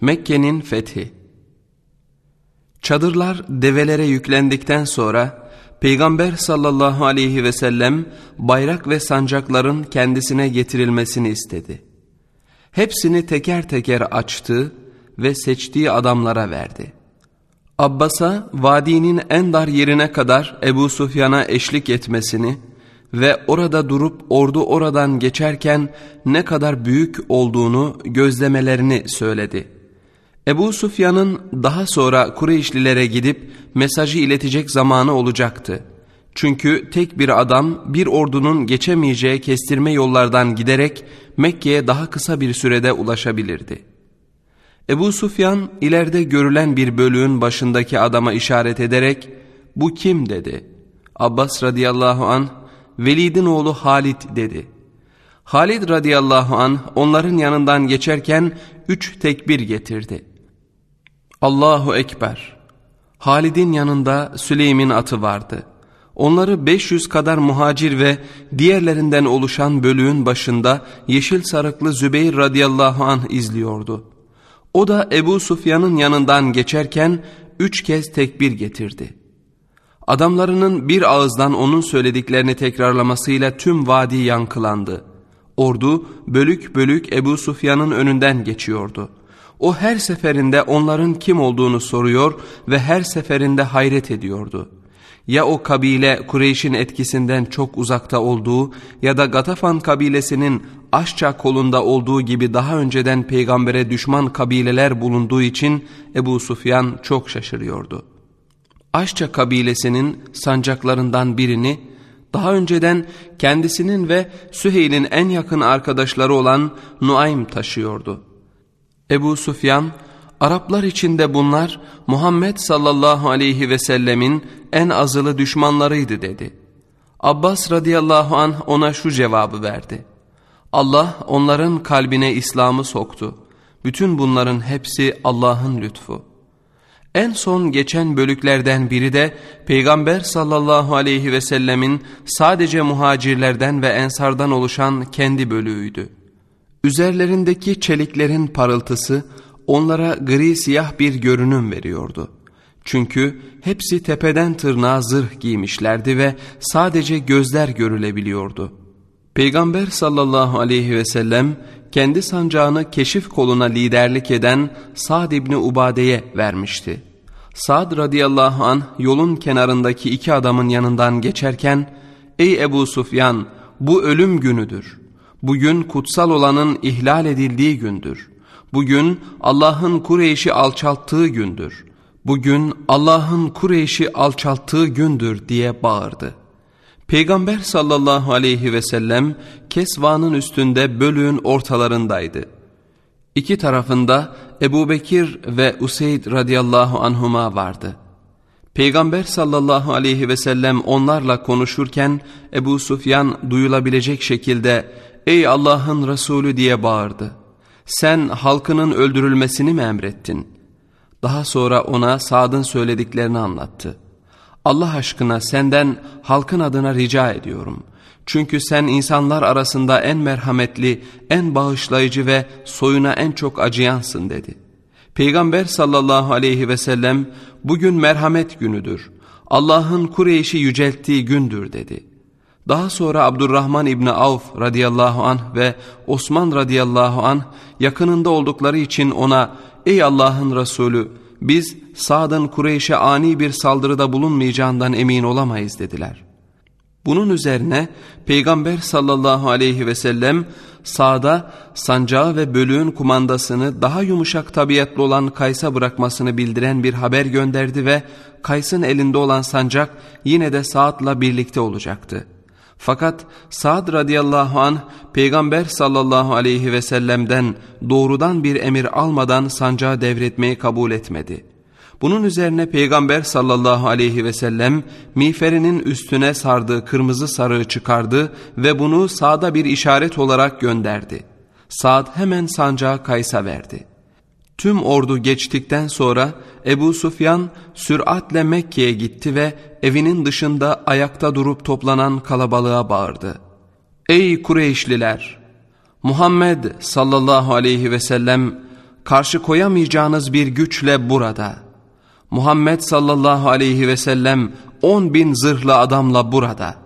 Mekke'nin fethi. Çadırlar develere yüklendikten sonra Peygamber sallallahu aleyhi ve sellem bayrak ve sancakların kendisine getirilmesini istedi. Hepsini teker teker açtı ve seçtiği adamlara verdi. Abbas'a vadinin en dar yerine kadar Ebu Sufyan'a eşlik etmesini ve orada durup ordu oradan geçerken ne kadar büyük olduğunu gözlemelerini söyledi. Ebu Sufyan'ın daha sonra Kureyşlilere gidip mesajı iletecek zamanı olacaktı. Çünkü tek bir adam bir ordunun geçemeyeceği kestirme yollardan giderek Mekke'ye daha kısa bir sürede ulaşabilirdi. Ebu Sufyan ileride görülen bir bölüğün başındaki adama işaret ederek "Bu kim?" dedi. Abbas radıyallahu anh "Velid'in oğlu Halid" dedi. Halid radıyallahu anh onların yanından geçerken 3 tekbir getirdi. Allahu Ekber. Halid'in yanında Süleym'in atı vardı. Onları 500 kadar muhacir ve diğerlerinden oluşan bölüğün başında yeşil sarıklı Zübeyir radıyallahu anh izliyordu. O da Ebu Sufyan'ın yanından geçerken 3 kez tekbir getirdi. Adamlarının bir ağızdan onun söylediklerini tekrarlamasıyla tüm vadi yankılandı. Ordu bölük bölük Ebu Sufyan'ın önünden geçiyordu. O her seferinde onların kim olduğunu soruyor ve her seferinde hayret ediyordu. Ya o kabile Kureyş'in etkisinden çok uzakta olduğu ya da Gatafan kabilesinin Aşça kolunda olduğu gibi daha önceden peygambere düşman kabileler bulunduğu için Ebu Sufyan çok şaşırıyordu. Aşça kabilesinin sancaklarından birini daha önceden kendisinin ve Süheyl'in en yakın arkadaşları olan Nuaym taşıyordu. Ebu Sufyan, Araplar içinde bunlar Muhammed sallallahu aleyhi ve sellemin en azılı düşmanlarıydı dedi. Abbas radıyallahu anh ona şu cevabı verdi: Allah onların kalbine İslam'ı soktu. Bütün bunların hepsi Allah'ın lütfu. En son geçen bölüklerden biri de Peygamber sallallahu aleyhi ve sellemin sadece muhacirlerden ve ensardan oluşan kendi bölüğüydü. Üzerlerindeki çeliklerin parıltısı onlara gri siyah bir görünüm veriyordu. Çünkü hepsi tepeden tırnağa zırh giymişlerdi ve sadece gözler görülebiliyordu. Peygamber sallallahu aleyhi ve sellem kendi sancağını keşif koluna liderlik eden Sa'd İbni Ubade'ye vermişti. Sa'd radıyallahu anh yolun kenarındaki 2 adamın yanından geçerken "Ey Ebu Sufyan, bu ölüm günüdür. Bugün kutsal olanın ihlal edildiği gündür. Bugün Allah'ın Kureyş'i alçalttığı gündür. Bugün Allah'ın Kureyş'i alçalttığı gündür" diye bağırdı. Peygamber sallallahu aleyhi ve sellem Kesva'nın üstünde bölüğün ortalarındaydı. 2 tarafında Ebu Bekir ve Useyd radıyallahu anhuma vardı. Peygamber sallallahu aleyhi ve sellem onlarla konuşurken Ebu Sufyan duyulabilecek şekilde "Ey Allah'ın Resulü" diye bağırdı. "Sen halkının öldürülmesini mi emrettin?" Daha sonra ona Sa'd'ın söylediklerini anlattı. "Allah aşkına senden halkın adına rica ediyorum. Çünkü sen insanlar arasında en merhametli, en bağışlayıcı ve soyuna en çok acıyansın" dedi. Peygamber sallallahu aleyhi ve sellem "Bugün merhamet günüdür. Allah'ın Kureyş'i yücelttiği gündür" dedi. Daha sonra Abdurrahman İbni Avf radıyallahu anh ve Osman radıyallahu anh yakınında oldukları için ona "Ey Allah'ın Resulü, biz Sa'd'ın Kureyş'e ani bir saldırıda bulunmayacağından emin olamayız" dediler. Bunun üzerine Peygamber sallallahu aleyhi ve sellem Sa'd'a sancağı ve bölüğün kumandasını daha yumuşak tabiatlı olan Kays'a bırakmasını bildiren bir haber gönderdi ve Kays'ın elinde olan sancak yine de Sa'd'la birlikte olacaktı. Fakat Sa'd radıyallahu anh Peygamber sallallahu aleyhi ve sellem'den doğrudan bir emir almadan sancağı devretmeyi kabul etmedi. Bunun üzerine Peygamber sallallahu aleyhi ve sellem miğferinin üstüne sardığı kırmızı sarığı çıkardı ve bunu Sa'd'a bir işaret olarak gönderdi. Sa'd hemen sancağı Kays'a verdi. Tüm ordu geçtikten sonra Ebu Sufyan süratle Mekke'ye gitti ve evinin dışında ayakta durup toplanan kalabalığa bağırdı: "Ey Kureyşliler! Muhammed sallallahu aleyhi ve sellem karşı koyamayacağınız bir güçle burada. Muhammed sallallahu aleyhi ve sellem 10.000 zırhlı adamla burada.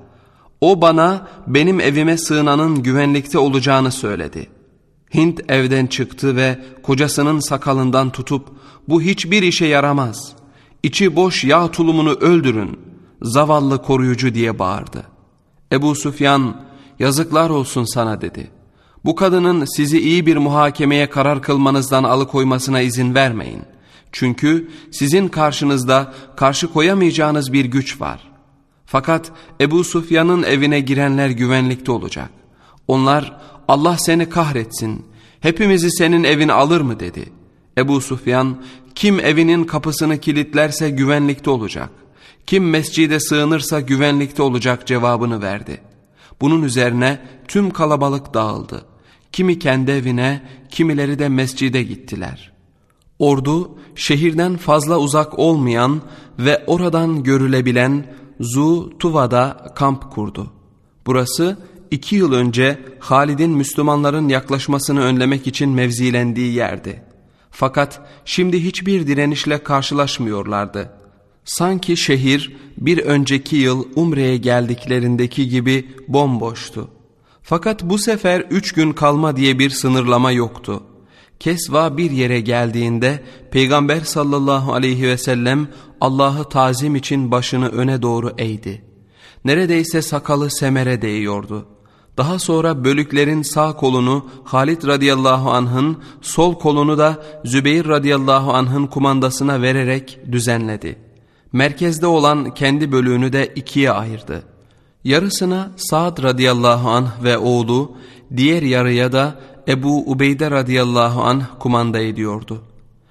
O bana benim evime sığınanın güvenlikte olacağını söyledi. Hint evden çıktı ve kocasının sakalından tutup bu hiçbir işe yaramaz, İçi boş yağ tulumunu öldürün, zavallı koruyucu diye bağırdı. Ebu Süfyan, yazıklar olsun sana dedi. Bu kadının sizi iyi bir muhakemeye karar kılmanızdan alıkoymasına izin vermeyin. Çünkü sizin karşınızda karşı koyamayacağınız bir güç var. Fakat Ebu Süfyan'ın evine girenler güvenlikte olacak. Onlar Allah seni kahretsin, hepimizi senin evine alır mı dedi. Ebu Süfyan, kim evinin kapısını kilitlerse güvenlikte olacak, kim mescide sığınırsa güvenlikte olacak cevabını verdi. Bunun üzerine tüm kalabalık dağıldı. Kimi kendi evine, kimileri de mescide gittiler. Ordu şehirden fazla uzak olmayan ve oradan görülebilen Zu Tuva'da kamp kurdu. Burası 2 yıl önce Halid'in Müslümanların yaklaşmasını önlemek için mevzilendiği yerdi. Fakat şimdi hiçbir direnişle karşılaşmıyorlardı. Sanki şehir bir önceki yıl Umre'ye geldiklerindeki gibi bomboştu. Fakat bu sefer 3 gün kalma diye bir sınırlama yoktu. Kesva bir yere geldiğinde Peygamber sallallahu aleyhi ve sellem Allah'ı tazim için başını öne doğru eğdi. Neredeyse sakalı semere değiyordu. Daha sonra bölüklerin sağ kolunu Halid radıyallahu anh'ın, sol kolunu da Zübeyir radıyallahu anh'ın kumandasına vererek düzenledi. Merkezde olan kendi bölüğünü de 2'ye ayırdı. Yarısına Sa'd radıyallahu anh ve oğlu, diğer yarıya da Ebu Ubeyde radıyallahu anh kumanda ediyordu.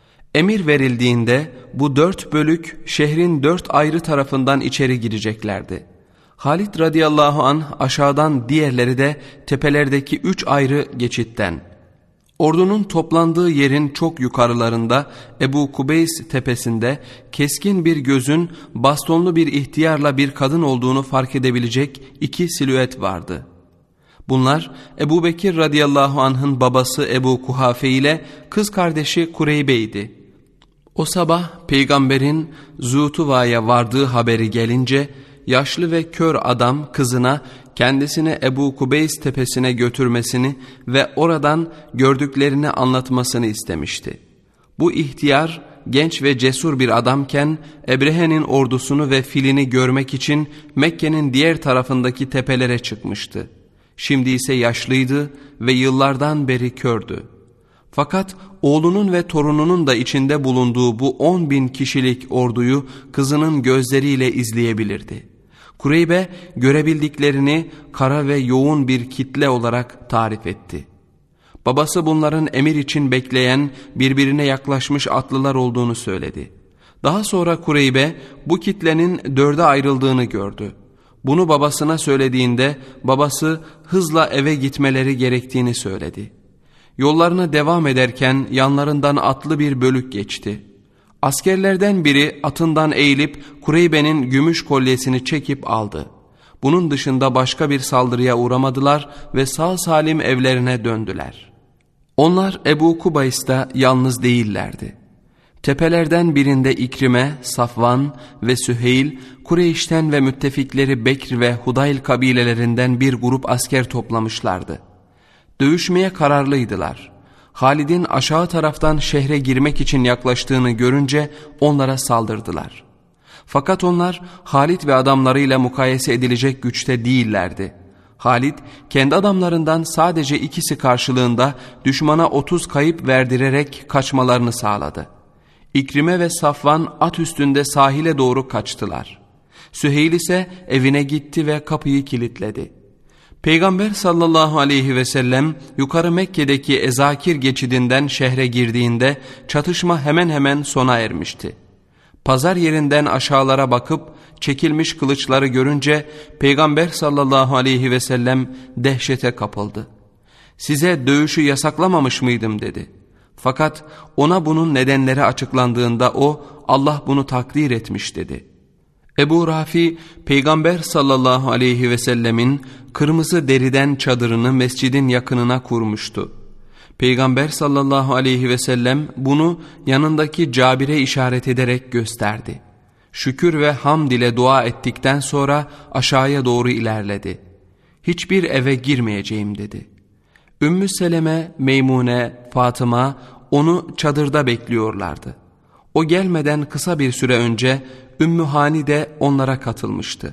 Emir verildiğinde bu 4 bölük şehrin 4 ayrı tarafından içeri gireceklerdi. Halid radıyallahu anh aşağıdan, diğerleri de tepelerdeki 3 ayrı geçitten. Ordunun toplandığı yerin çok yukarılarında Ebu Kubeys tepesinde keskin bir gözün bastonlu bir ihtiyarla bir kadın olduğunu fark edebilecek 2 silüet vardı. Bunlar Ebu Bekir radıyallahu anh'ın babası Ebu Kuhafe ile kız kardeşi Kureybe'ydi. O sabah peygamberin Zutuva'ya vardığı haberi gelince yaşlı ve kör adam kızına kendisine Ebu Kubeys tepesine götürmesini ve oradan gördüklerini anlatmasını istemişti. Bu ihtiyar genç ve cesur bir adamken Ebrehe'nin ordusunu ve filini görmek için Mekke'nin diğer tarafındaki tepelere çıkmıştı. Şimdi ise yaşlıydı ve yıllardan beri kördü. Fakat oğlunun ve torununun da içinde bulunduğu bu 10.000 kişilik orduyu kızının gözleriyle izleyebilirdi. Kureybe görebildiklerini kara ve yoğun bir kitle olarak tarif etti. Babası bunların emir için bekleyen, birbirine yaklaşmış atlılar olduğunu söyledi. Daha sonra Kureybe bu kitlenin 4'e ayrıldığını gördü. Bunu babasına söylediğinde babası hızla eve gitmeleri gerektiğini söyledi. Yollarına devam ederken yanlarından atlı bir bölük geçti. Askerlerden biri atından eğilip Kureybe'nin gümüş kolyesini çekip aldı. Bunun dışında başka bir saldırıya uğramadılar ve sağ salim evlerine döndüler. Onlar Ebu Kubays'ta yalnız değillerdi. Tepelerden birinde İkrime, Safvan ve Süheyl, Kureyş'ten ve müttefikleri Bekr ve Hudayl kabilelerinden bir grup asker toplamışlardı. Dövüşmeye kararlıydılar. Halid'in aşağı taraftan şehre girmek için yaklaştığını görünce onlara saldırdılar. Fakat onlar Halid ve adamlarıyla mukayese edilecek güçte değillerdi. Halid kendi adamlarından sadece 2'si karşılığında düşmana 30 kayıp verdirerek kaçmalarını sağladı. İkrime ve Safvan at üstünde sahile doğru kaçtılar. Süheyl ise evine gitti ve kapıyı kilitledi. Peygamber sallallahu aleyhi ve sellem yukarı Mekke'deki Ezakir geçidinden şehre girdiğinde çatışma hemen hemen sona ermişti. Pazar yerinden aşağılara bakıp çekilmiş kılıçları görünce Peygamber sallallahu aleyhi ve sellem dehşete kapıldı. "Size dövüşü yasaklamamış mıydım?" dedi. Fakat ona bunun nedenleri açıklandığında o, "Allah bunu takdir etmiş." dedi. Ebu Rafi, Peygamber sallallahu aleyhi ve sellemin kırmızı deriden çadırını mescidin yakınına kurmuştu. Peygamber sallallahu aleyhi ve sellem bunu yanındaki Cabir'e işaret ederek gösterdi. Şükür ve hamd ile dua ettikten sonra aşağıya doğru ilerledi. Hiçbir eve girmeyeceğim dedi. Ümmü Seleme, Meymune, Fatıma onu çadırda bekliyorlardı. O gelmeden kısa bir süre önce Ümmü Hani de onlara katılmıştı.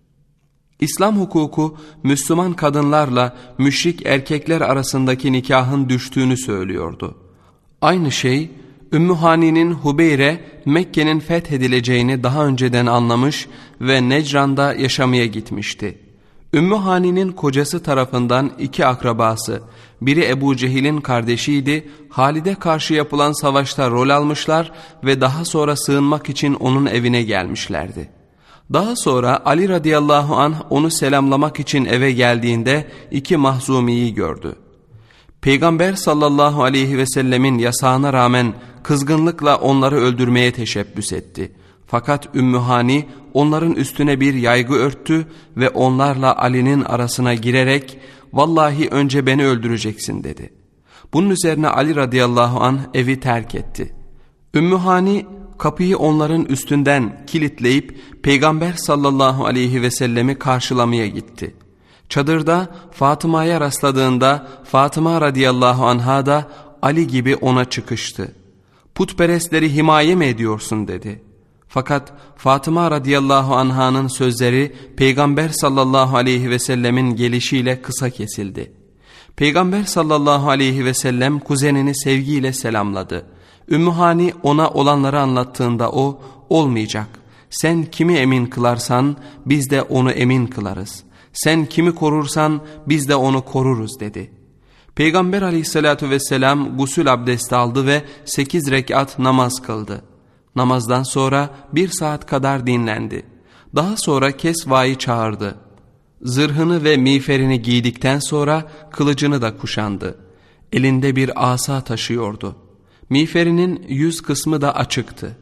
İslam hukuku Müslüman kadınlarla müşrik erkekler arasındaki nikahın düştüğünü söylüyordu. Aynı şey Ümmü Hani'nin Hubeyre Mekke'nin fethedileceğini daha önceden anlamış ve Necran'da yaşamaya gitmişti. Ümmü Hani'nin kocası tarafından 2 akrabası, biri Ebu Cehil'in kardeşiydi, Halid'e karşı yapılan savaşta rol almışlar ve daha sonra sığınmak için onun evine gelmişlerdi. Daha sonra Ali radıyallahu anh onu selamlamak için eve geldiğinde 2 Mahzumi'yi gördü. Peygamber sallallahu aleyhi ve sellemin yasağına rağmen kızgınlıkla onları öldürmeye teşebbüs etti. Fakat Ümmü Hani onların üstüne bir yaygı örttü ve onlarla Ali'nin arasına girerek "Vallahi önce beni öldüreceksin" dedi. Bunun üzerine Ali radıyallahu anh evi terk etti. Ümmü Hani kapıyı onların üstünden kilitleyip Peygamber sallallahu aleyhi ve sellemi karşılamaya gitti. Çadırda Fatıma'ya rastladığında Fatıma radıyallahu anha da Ali gibi ona çıkıştı. "Putperestleri himaye mi ediyorsun?" dedi. Fakat Fatıma radıyallahu anh'ın sözleri Peygamber sallallahu aleyhi ve sellemin gelişiyle kısa kesildi. Peygamber sallallahu aleyhi ve sellem kuzenini sevgiyle selamladı. Ümmü Hani ona olanları anlattığında o, "Olmayacak. Sen kimi emin kılarsan biz de onu emin kılarız. Sen kimi korursan biz de onu koruruz" dedi. Peygamber aleyhissalatu vesselam gusül abdesti aldı ve 8 rekat namaz kıldı. Namazdan sonra 1 saat kadar dinlendi. Daha sonra Kesva'yı çağırdı. Zırhını ve miğferini giydikten sonra kılıcını da kuşandı. Elinde bir asa taşıyordu. Miğferinin yüz kısmı da açıktı.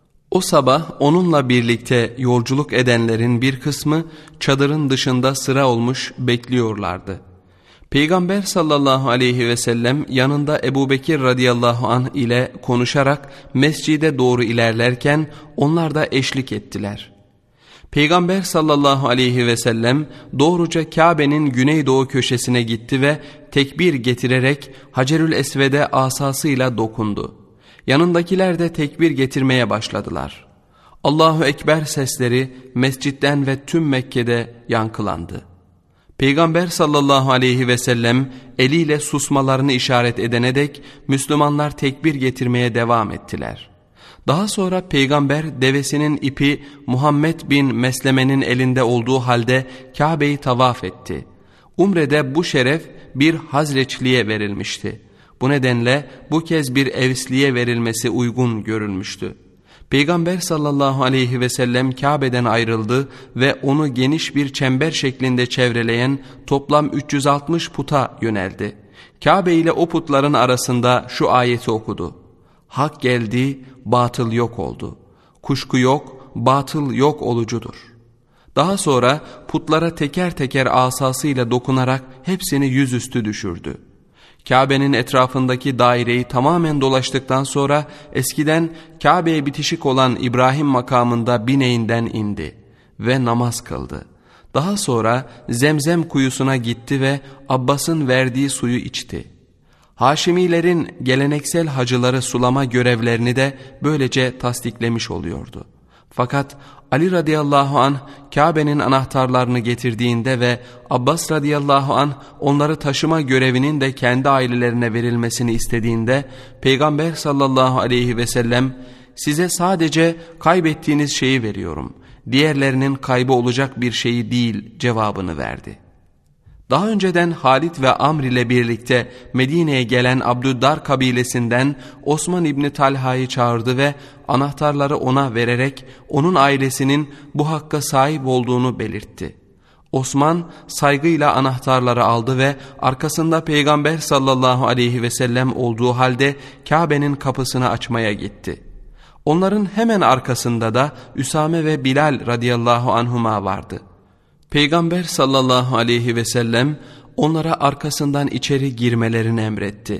O sabah onunla birlikte yolculuk edenlerin bir kısmı çadırın dışında sıra olmuş bekliyorlardı. Peygamber sallallahu aleyhi ve sellem yanında Ebubekir radıyallahu anh ile konuşarak mescide doğru ilerlerken onlar da eşlik ettiler. Peygamber sallallahu aleyhi ve sellem doğruca Kabe'nin güneydoğu köşesine gitti ve tekbir getirerek Hacerül Esved'e asasıyla dokundu. Yanındakiler de tekbir getirmeye başladılar. Allahu Ekber sesleri mescitten ve tüm Mekke'de yankılandı. Peygamber sallallahu aleyhi ve sellem eliyle susmalarını işaret edene dek Müslümanlar tekbir getirmeye devam ettiler. Daha sonra Peygamber devesinin ipi Muhammed bin Mesleme'nin elinde olduğu halde Kabe'yi tavaf etti. Umre'de bu şeref bir Hazreçli'ye verilmişti. Bu nedenle bu kez bir Evsli'ye verilmesi uygun görülmüştü. Peygamber sallallahu aleyhi ve sellem Kabe'den ayrıldı ve onu geniş bir çember şeklinde çevreleyen toplam 360 puta yöneldi. Kabe ile o putların arasında şu ayeti okudu: "Hak geldi, batıl yok oldu. Kuşku yok, batıl yok olucudur." Daha sonra putlara teker teker asasıyla dokunarak hepsini yüzüstü düşürdü. Kabe'nin etrafındaki daireyi tamamen dolaştıktan sonra eskiden Kabe'ye bitişik olan İbrahim makamında bineğinden indi ve namaz kıldı. Daha sonra Zemzem kuyusuna gitti ve Abbas'ın verdiği suyu içti. Haşimilerin geleneksel hacıları sulama görevlerini de böylece tasdiklemiş oluyordu. Fakat Ali radıyallahu anh Kabe'nin anahtarlarını getirdiğinde ve Abbas radıyallahu anh onları taşıma görevinin de kendi ailelerine verilmesini istediğinde Peygamber sallallahu aleyhi ve sellem "Size sadece kaybettiğiniz şeyi veriyorum, diğerlerinin kaybı olacak bir şeyi değil" cevabını verdi. Daha önceden Halid ve Amr ile birlikte Medine'ye gelen Abdüddar kabilesinden Osman İbni Talha'yı çağırdı ve anahtarları ona vererek onun ailesinin bu hakka sahip olduğunu belirtti. Osman saygıyla anahtarları aldı ve arkasında Peygamber sallallahu aleyhi ve sellem olduğu halde Kabe'nin kapısını açmaya gitti. Onların hemen arkasında da Üsame ve Bilal radıyallahu anhuma vardı. Peygamber sallallahu aleyhi ve sellem onlara arkasından içeri girmelerini emretti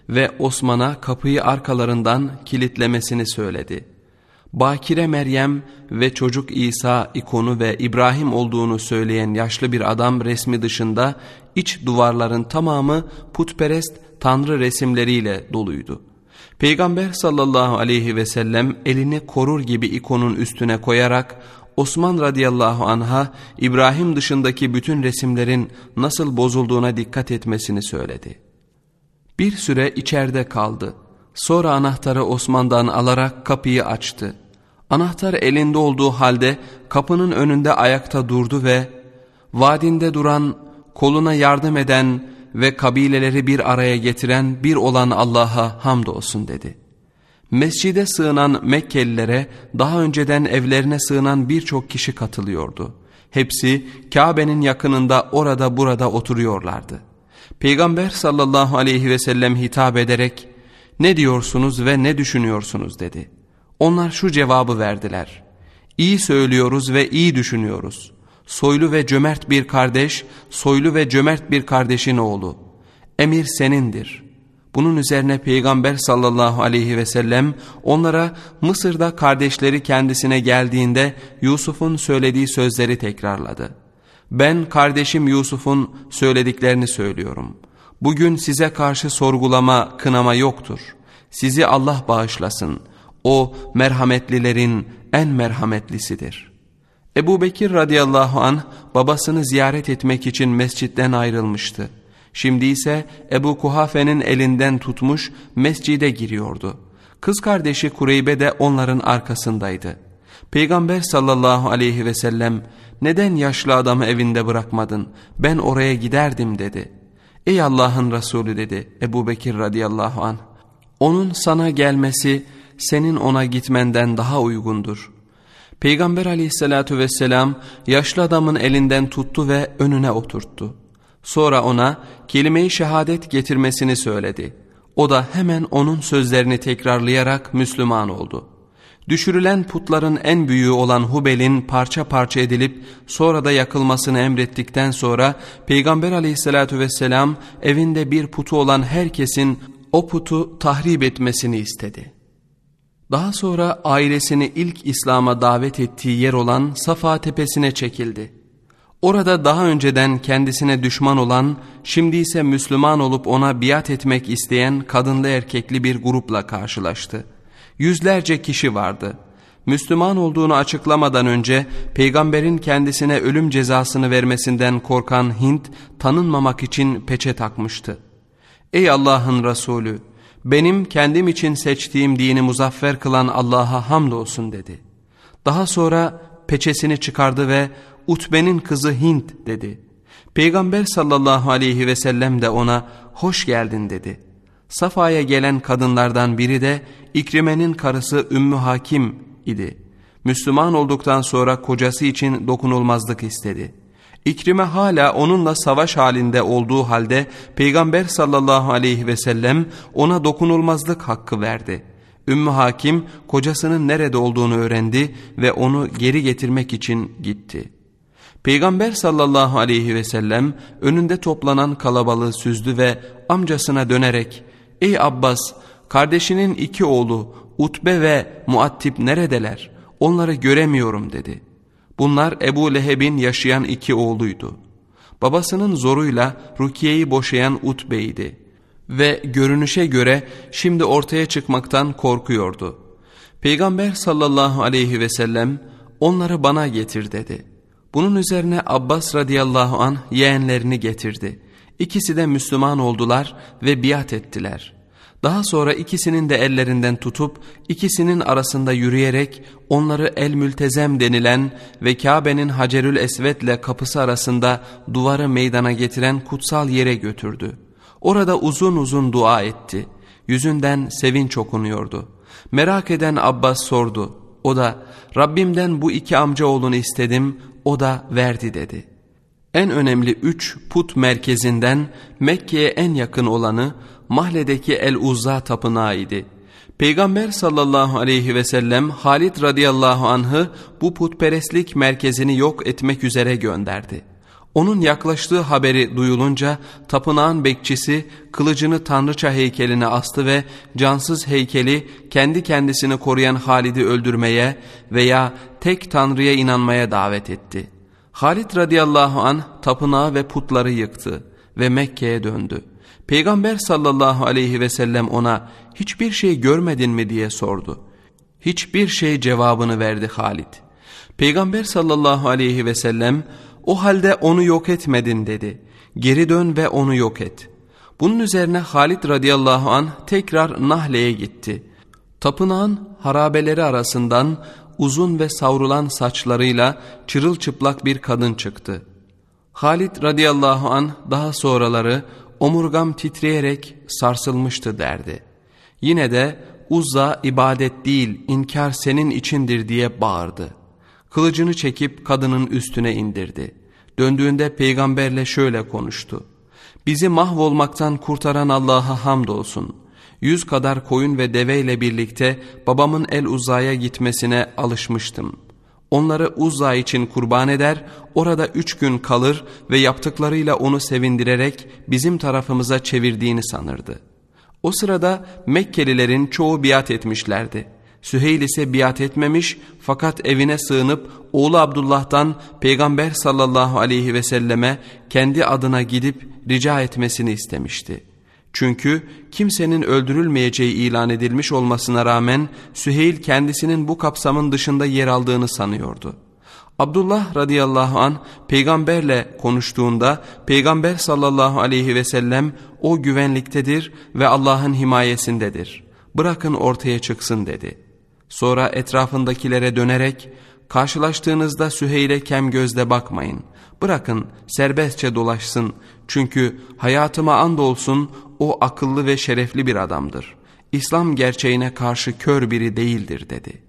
ve Osman'a kapıyı arkalarından kilitlemesini söyledi. Bakire Meryem ve çocuk İsa ikonu ve İbrahim olduğunu söyleyen yaşlı bir adam resmi dışında iç duvarların tamamı putperest tanrı resimleriyle doluydu. Peygamber sallallahu aleyhi ve sellem elini korur gibi ikonun üstüne koyarak Osman radıyallahu anh'a İbrahim dışındaki bütün resimlerin nasıl bozulduğuna dikkat etmesini söyledi. Bir süre içeride kaldı. Sonra anahtarı Osman'dan alarak kapıyı açtı. Anahtar elinde olduğu halde kapının önünde ayakta durdu ve vadinde duran, koluna yardım eden ve kabileleri bir araya getiren bir olan Allah'a hamdolsun dedi. Mescide sığınan Mekkelilere daha önceden evlerine sığınan birçok kişi katılıyordu. Hepsi Kabe'nin yakınında orada burada oturuyorlardı. Peygamber sallallahu aleyhi ve sellem hitap ederek "Ne diyorsunuz ve ne düşünüyorsunuz?" dedi. Onlar şu cevabı verdiler: "İyi söylüyoruz ve iyi düşünüyoruz. Soylu ve cömert bir kardeş, soylu ve cömert bir kardeşin oğlu. Emir senindir." Bunun üzerine Peygamber sallallahu aleyhi ve sellem onlara Mısır'da kardeşleri kendisine geldiğinde Yusuf'un söylediği sözleri tekrarladı. "Ben kardeşim Yusuf'un söylediklerini söylüyorum. Bugün size karşı sorgulama, kınama yoktur. Sizi Allah bağışlasın. O merhametlilerin en merhametlisidir." Ebu Bekir radıyallahu anh babasını ziyaret etmek için mescitten ayrılmıştı. Şimdi ise Ebu Kuhafe'nin elinden tutmuş mescide giriyordu. Kız kardeşi Kureybe de onların arkasındaydı. Peygamber sallallahu aleyhi ve sellem "Neden yaşlı adamı evinde bırakmadın? Ben oraya giderdim." dedi. "Ey Allah'ın Resulü," dedi Ebu Bekir radıyallahu anh, "onun sana gelmesi senin ona gitmenden daha uygundur." Peygamber aleyhissalatu vesselam yaşlı adamın elinden tuttu ve önüne oturttu. Sonra ona kelime-i şehadet getirmesini söyledi. O da hemen onun sözlerini tekrarlayarak Müslüman oldu. Düşürülen putların en büyüğü olan Hubel'in parça parça edilip sonra da yakılmasını emrettikten sonra Peygamber aleyhissalatu vesselam evinde bir putu olan herkesin o putu tahrip etmesini istedi. Daha sonra ailesini ilk İslam'a davet ettiği yer olan Safa tepesine çekildi. Orada daha önceden kendisine düşman olan, şimdi ise Müslüman olup ona biat etmek isteyen kadınlı erkekli bir grupla karşılaştı. Yüzlerce kişi vardı. Müslüman olduğunu açıklamadan önce Peygamberin kendisine ölüm cezasını vermesinden korkan Hint tanınmamak için peçe takmıştı. "Ey Allah'ın Resulü, benim kendim için seçtiğim dini muzaffer kılan Allah'a hamdolsun," dedi. Daha sonra peçesini çıkardı ve "Utbe'nin kızı Hint," dedi. Peygamber sallallahu aleyhi ve sellem de ona "Hoş geldin," dedi. Safa'ya gelen kadınlardan biri de İkrime'nin karısı Ümmü Hakim idi. Müslüman olduktan sonra kocası için dokunulmazlık istedi. İkrime hala onunla savaş halinde olduğu halde Peygamber sallallahu aleyhi ve sellem ona dokunulmazlık hakkı verdi. Ümmü Hakim kocasının nerede olduğunu öğrendi ve onu geri getirmek için gitti. Peygamber sallallahu aleyhi ve sellem önünde toplanan kalabalığı süzdü ve amcasına dönerek "Ey Abbas, kardeşinin iki oğlu Utbe ve Muattib neredeler? Onları göremiyorum," dedi. Bunlar Ebu Leheb'in yaşayan iki oğluydu. Babasının zoruyla Rukiye'yi boşayan Utbe'ydi ve görünüşe göre şimdi ortaya çıkmaktan korkuyordu. Peygamber sallallahu aleyhi ve sellem "Onları bana getir," dedi. Bunun üzerine Abbas radıyallahu anh yeğenlerini getirdi. İkisi de Müslüman oldular ve biat ettiler. Daha sonra ikisinin de ellerinden tutup ikisinin arasında yürüyerek onları El-Mültezem denilen ve Kabe'nin Hacerül Esved'le kapısı arasında duvarı meydana getiren kutsal yere götürdü. Orada uzun uzun dua etti. Yüzünden sevinç okunuyordu. Merak eden Abbas sordu. O da "Rabbimden bu iki amcaoğlunu istedim, o da verdi," dedi. En önemli 3 put merkezinden Mekke'ye en yakın olanı Mahle'deki El-Uzza tapınağı idi. Peygamber sallallahu aleyhi ve sellem Halid radıyallahu anh'ı bu putperestlik merkezini yok etmek üzere gönderdi. Onun yaklaştığı haberi duyulunca tapınağın bekçisi kılıcını tanrıça heykeline astı ve cansız heykeli kendi kendisini koruyan Halid'i öldürmeye veya tek tanrıya inanmaya davet etti. Halid radıyallahu anh tapınağı ve putları yıktı ve Mekke'ye döndü. Peygamber sallallahu aleyhi ve sellem ona hiçbir şey görmedin mi diye sordu. Hiçbir şey cevabını verdi Halid. Peygamber sallallahu aleyhi ve sellem o halde onu yok etmedin dedi. Geri dön ve onu yok et. Bunun üzerine Halid radıyallahu anh tekrar Nahle'ye gitti. Tapınağın harabeleri arasından uzun ve savrulan saçlarıyla çırılçıplak bir kadın çıktı. Halid radıyallahu anh daha sonraları omurgam titreyerek sarsılmıştı derdi. Yine de Uzza ibadet değil inkar senin içindir diye bağırdı. Kılıcını çekip kadının üstüne indirdi. Döndüğünde peygamberle şöyle konuştu. Bizi mahvolmaktan kurtaran Allah'a hamdolsun. 100 kadar koyun ve deveyle birlikte babamın El Uzza'ya gitmesine alışmıştım. Onları Uzza için kurban eder, orada 3 gün kalır ve yaptıklarıyla onu sevindirerek bizim tarafımıza çevirdiğini sanırdı. O sırada Mekkelilerin çoğu biat etmişlerdi. Süheyl ise biat etmemiş fakat evine sığınıp oğlu Abdullah'tan Peygamber sallallahu aleyhi ve selleme kendi adına gidip rica etmesini istemişti. Çünkü kimsenin öldürülmeyeceği ilan edilmiş olmasına rağmen Süheyl kendisinin bu kapsamın dışında yer aldığını sanıyordu. Abdullah radıyallahu anh peygamberle konuştuğunda Peygamber sallallahu aleyhi ve sellem o güvenliktedir ve Allah'ın himayesindedir. Bırakın ortaya çıksın dedi. Sonra etrafındakilere dönerek karşılaştığınızda Süheyl'e kem gözle bakmayın. Bırakın serbestçe dolaşsın çünkü hayatıma andolsun o akıllı ve şerefli bir adamdır. İslam gerçeğine karşı kör biri değildir dedi.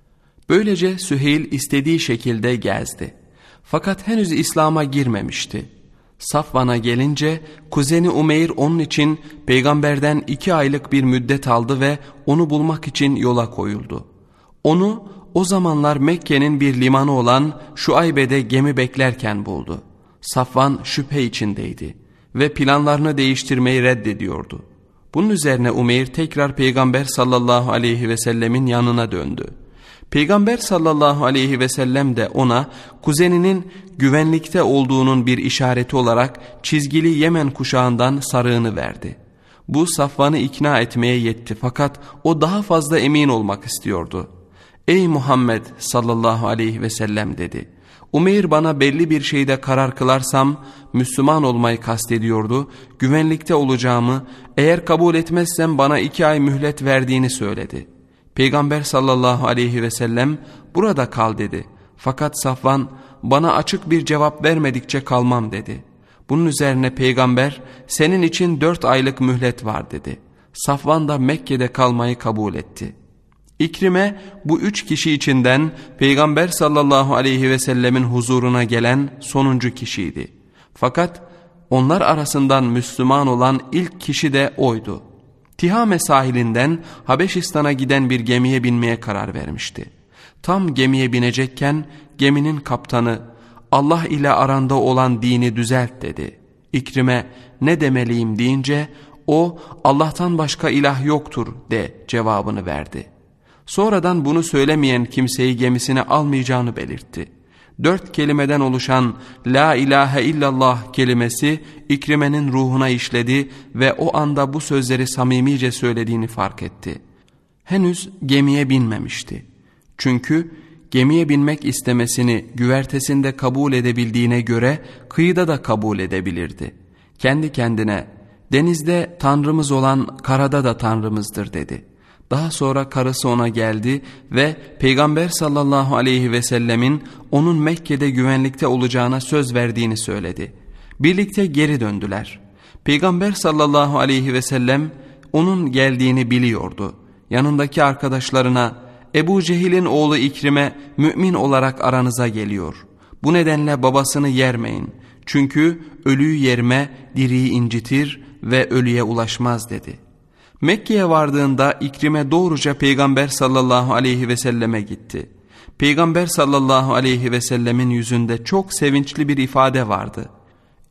Böylece Süheyl istediği şekilde gezdi. Fakat henüz İslam'a girmemişti. Safvan'a gelince kuzeni Umeyr onun için peygamberden 2 aylık bir müddet aldı ve onu bulmak için yola koyuldu. Onu o zamanlar Mekke'nin bir limanı olan Şuaybe'de gemi beklerken buldu. Safvan şüphe içindeydi ve planlarını değiştirmeyi reddediyordu. Bunun üzerine Umeyr tekrar Peygamber sallallahu aleyhi ve sellemin yanına döndü. Peygamber sallallahu aleyhi ve sellem de ona kuzeninin güvenlikte olduğunun bir işareti olarak çizgili Yemen kuşağından sarığını verdi. Bu Safvan'ı ikna etmeye yetti fakat o daha fazla emin olmak istiyordu. Ey Muhammed sallallahu aleyhi ve sellem dedi. Umeyr bana belli bir şeyde karar kılarsam Müslüman olmayı kastediyordu. Güvenlikte olacağımı, eğer kabul etmezsem bana 2 ay mühlet verdiğini söyledi. Peygamber sallallahu aleyhi ve sellem burada kal dedi. Fakat Safvan bana açık bir cevap vermedikçe kalmam dedi. Bunun üzerine peygamber senin için 4 aylık mühlet var dedi. Safvan da Mekke'de kalmayı kabul etti. İkrime bu 3 kişi içinden Peygamber sallallahu aleyhi ve sellemin huzuruna gelen sonuncu kişiydi. Fakat onlar arasından Müslüman olan ilk kişi de oydu. Tihame sahilinden Habeşistan'a giden bir gemiye binmeye karar vermişti. Tam gemiye binecekken geminin kaptanı Allah ile aranda olan dini düzelt dedi. İkrime ne demeliyim deyince o Allah'tan başka ilah yoktur de cevabını verdi. Sonradan bunu söylemeyen kimseyi gemisine almayacağını belirtti. 4 kelimeden oluşan La ilahe illallah kelimesi İkrime'nin ruhuna işledi ve o anda bu sözleri samimice söylediğini fark etti. Henüz gemiye binmemişti. Çünkü gemiye binmek istemesini güvertesinde kabul edebildiğine göre kıyıda da kabul edebilirdi. Kendi kendine denizde tanrımız olan karada da tanrımızdır dedi. Daha sonra karısı ona geldi ve Peygamber sallallahu aleyhi ve sellemin onun Mekke'de güvenlikte olacağına söz verdiğini söyledi. Birlikte geri döndüler. Peygamber sallallahu aleyhi ve sellem onun geldiğini biliyordu. Yanındaki arkadaşlarına Ebu Cehil'in oğlu İkrime mümin olarak aranıza geliyor. Bu nedenle babasını yermeyin. Çünkü ölüyü yerme diriyi incitir ve ölüye ulaşmaz dedi. Mekke'ye vardığında İkrime doğruca Peygamber sallallahu aleyhi ve selleme gitti. Peygamber sallallahu aleyhi ve sellemin yüzünde çok sevinçli bir ifade vardı.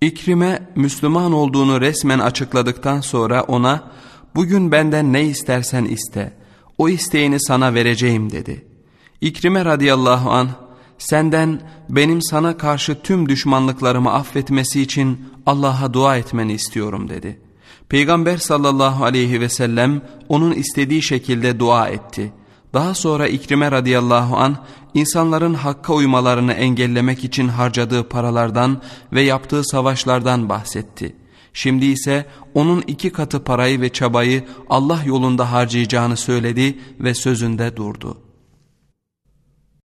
İkrime Müslüman olduğunu resmen açıkladıktan sonra ona "Bugün benden ne istersen iste, o isteğini sana vereceğim" dedi. İkrime radıyallahu anh, "Senden benim sana karşı tüm düşmanlıklarımı affetmesi için Allah'a dua etmeni istiyorum" dedi. Peygamber sallallahu aleyhi ve sellem onun istediği şekilde dua etti. Daha sonra İkrime radıyallahu anh insanların hakka uymalarını engellemek için harcadığı paralardan ve yaptığı savaşlardan bahsetti. Şimdi ise onun 2 katı parayı ve çabayı Allah yolunda harcayacağını söyledi ve sözünde durdu.